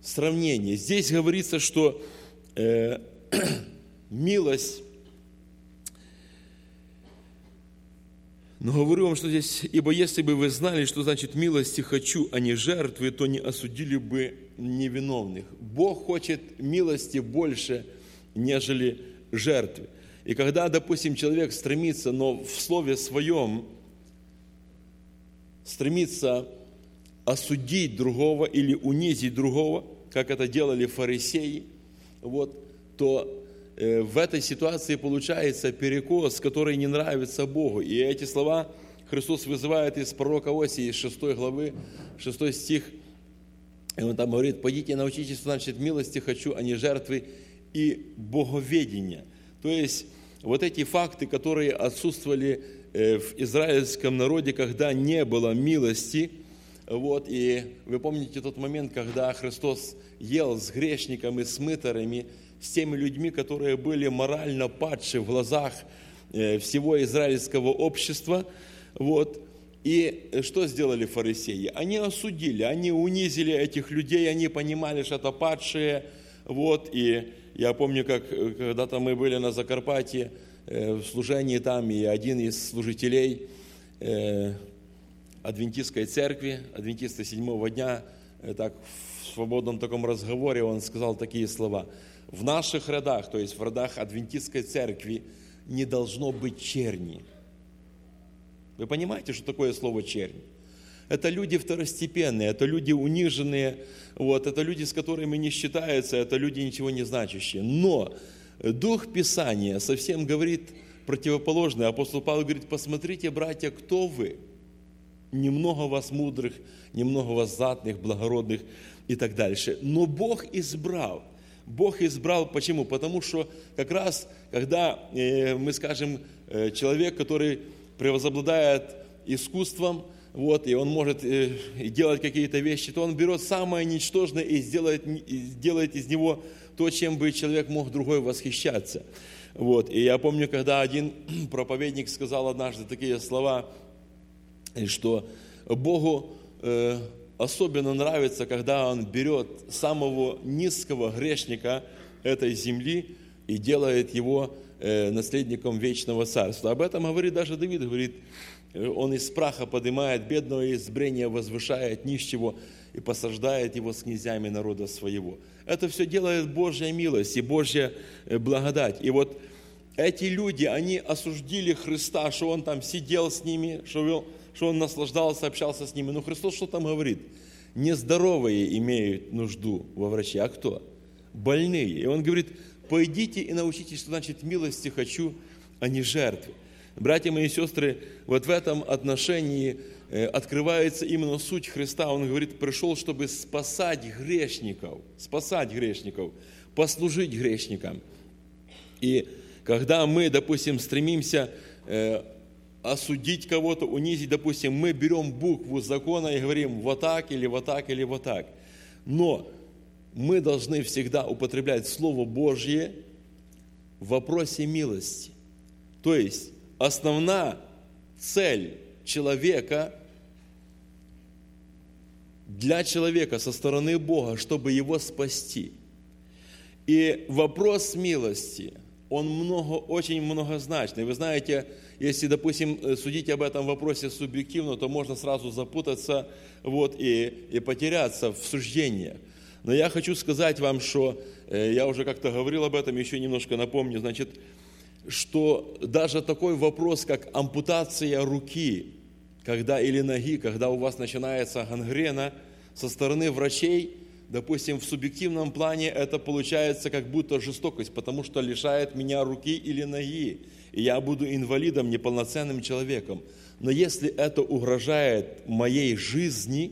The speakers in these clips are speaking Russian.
сравнение. Здесь говорится, что милость, но говорю вам, что здесь, ибо если бы вы знали, что значит милости хочу, а не жертвы, то не осудили бы невиновных. Бог хочет милости больше, нежели жертвы. И когда, допустим, человек стремится, но в слове своем стремится осудить другого или унизить другого, как это делали фарисеи, то в этой ситуации получается перекос, который не нравится Богу. И эти слова Христос вызывает из пророка Осии, из 6 главы, 6 стих. И он там говорит: «Пойдите, научитесь, что значит милости хочу, а не жертвы и боговедения». То есть вот эти факты, которые отсутствовали в израильском народе, когда не было милости. И вы помните тот момент, когда Христос ел с грешниками, с мытарями, с теми людьми, которые были морально падши в глазах всего израильского общества. И что сделали фарисеи? Они осудили, они унизили этих людей, они понимали, что это падшие. И я помню, как когда-то мы были на Закарпатье в служении там, и один из служителей адвентистской церкви, адвентисты седьмого дня, так в свободном таком разговоре он сказал такие слова: в наших рядах, то есть в рядах адвентистской церкви, не должно быть черни. Вы понимаете, что такое слово чернь? Это люди второстепенные, это люди униженные, это люди, с которыми не считаются, это люди ничего не значащие. Но Дух Писания совсем говорит противоположное. Апостол Павел говорит: посмотрите, братья, кто вы? Немного вас мудрых, немного вас знатных, благородных и так дальше. Но Бог избрал. Бог избрал почему? Потому что как раз, когда мы скажем, человек, который превозобладает искусством, и он может делать какие-то вещи, то он берет самое ничтожное и делает из него то, чем бы человек мог другой восхищаться. И я помню, когда один проповедник сказал однажды такие слова, что Богу особенно нравится, когда Он берет самого низкого грешника этой земли и делает его наследником вечного царства. Об этом говорит даже Давид, говорит: он из праха поднимает бедного, из брения возвышает нищего и посаждает его с князьями народа своего. Это все делает Божья милость и Божья благодать. И эти люди, они осудили Христа, что Он там сидел с ними, что Он наслаждался, общался с ними. Но Христос что там говорит? Нездоровые имеют нужду во враче. А кто? Больные. И Он говорит: пойдите и научитесь, что значит милости хочу, а не жертвы. Братья мои и сестры, в этом отношении открывается именно суть Христа. Он говорит: пришел, чтобы спасать грешников, послужить грешникам. И когда мы, допустим, стремимся осудить кого-то, унизить, допустим, мы берем букву закона и говорим вот так или вот так или вот так. Но мы должны всегда употреблять Слово Божье в вопросе милости. То есть основная цель человека, для человека со стороны Бога, чтобы его спасти. И вопрос милости, он очень многозначный. Вы знаете, если, допустим, судить об этом вопросе субъективно, то можно сразу запутаться и потеряться в суждениях. Но я хочу сказать вам, что я уже как-то говорил об этом, еще немножко напомню, что даже такой вопрос, как ампутация руки, или ноги, когда у вас начинается гангрена, со стороны врачей, допустим, в субъективном плане это получается как будто жестокость, потому что лишает меня руки или ноги, и я буду инвалидом, неполноценным человеком. Но если это угрожает моей жизни,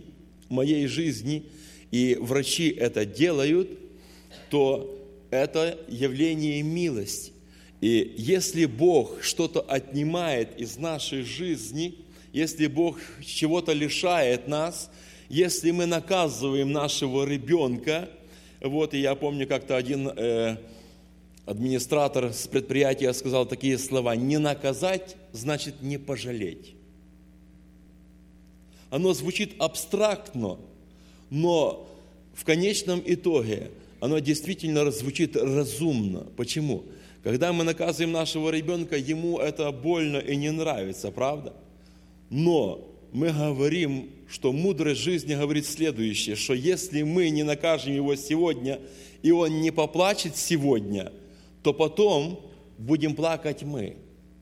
и врачи это делают, то это явление милости. И если Бог что-то отнимает из нашей жизни, если Бог чего-то лишает нас, если мы наказываем нашего ребенка, и я помню, как-то один администратор с предприятия сказал такие слова: не наказать значит не пожалеть. Оно звучит абстрактно, но в конечном итоге оно действительно звучит разумно. Почему? Когда мы наказываем нашего ребенка, ему это больно и не нравится, правда? Но мы говорим, что мудрость жизни говорит следующее, что если мы не накажем его сегодня, и он не поплачет сегодня, то потом будем плакать мы.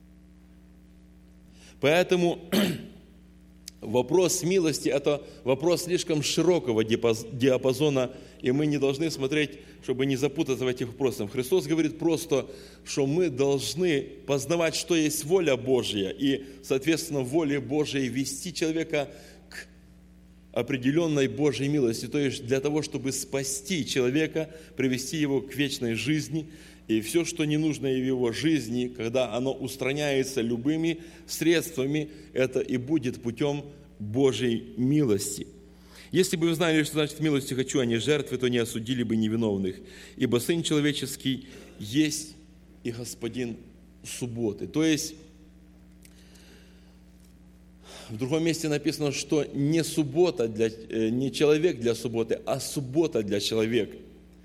Поэтому вопрос милости – это вопрос слишком широкого диапазона, и мы не должны смотреть, чтобы не запутаться в этих вопросах. Христос говорит просто, что мы должны познавать, что есть воля Божья, и, соответственно, в воле Божьей вести человека к определенной Божьей милости, то есть для того, чтобы спасти человека, привести его к вечной жизни. И все, что не нужно в его жизни, когда оно устраняется любыми средствами, это и будет путем Божьей милости. Если бы вы знали, что значит милостью хочу, а не жертвы, то не осудили бы невиновных. Ибо Сын Человеческий есть и Господин субботы. То есть, в другом месте написано, что не суббота не человек для субботы, а суббота для человека.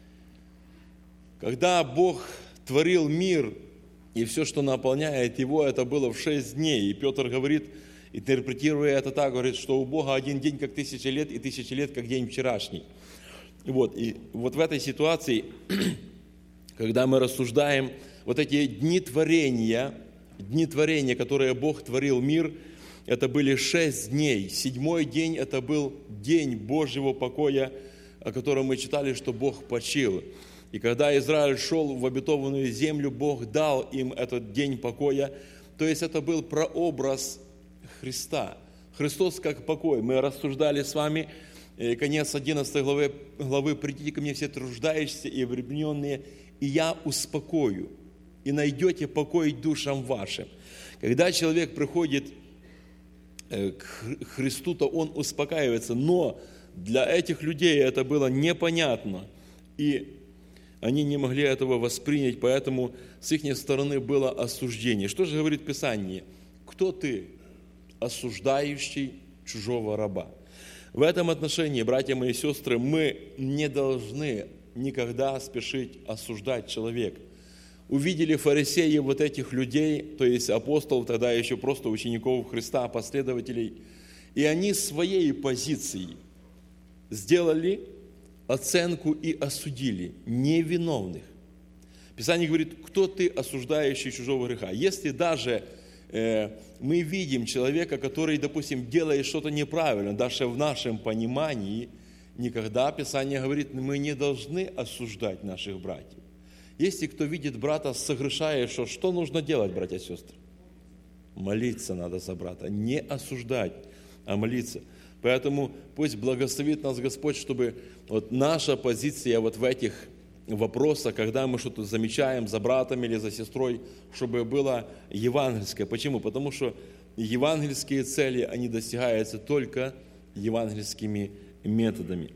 Когда Бог творил мир, и все, что наполняет его, это было в 6 дней. И Петр говорит, интерпретируя это так, говорит, что у Бога один день как 1000 лет, и 1000 лет как день вчерашний. И вот в этой ситуации, когда мы рассуждаем, вот эти дни творения, которые Бог творил мир, это были 6 дней. 7-й день это был день Божьего покоя, о котором мы читали, что Бог почил. И когда Израиль шел в обетованную землю, Бог дал им этот день покоя. То есть это был прообраз Христа. Христос как покой. Мы рассуждали с вами, конец 11 главы «Придите ко мне все труждающиеся и обремененные, и я успокою, и найдете покой душам вашим». Когда человек приходит к Христу, то он успокаивается. Но для этих людей это было непонятно. И они не могли этого воспринять, поэтому с их стороны было осуждение. Что же говорит Писание? Кто ты, осуждающий чужого раба? В этом отношении, братья мои и сестры, мы не должны никогда спешить осуждать человека. Увидели фарисеи вот этих людей, то есть апостолов, тогда еще просто учеников Христа, последователей, и они своей позицией сделали оценку и осудили невиновных. Писание говорит, кто ты, осуждающий чужого греха? Если даже мы видим человека, который, допустим, делает что-то неправильно, даже в нашем понимании, никогда Писание говорит, мы не должны осуждать наших братьев. Если кто видит брата, согрешая, что нужно делать, братья и сестры? Молиться надо за брата, не осуждать, а молиться. Поэтому пусть благословит нас Господь, чтобы вот наша позиция вот в этих вопросах, когда мы что-то замечаем за братом или за сестрой, чтобы была евангельская. Почему? Потому что евангельские цели, они достигаются только евангельскими методами.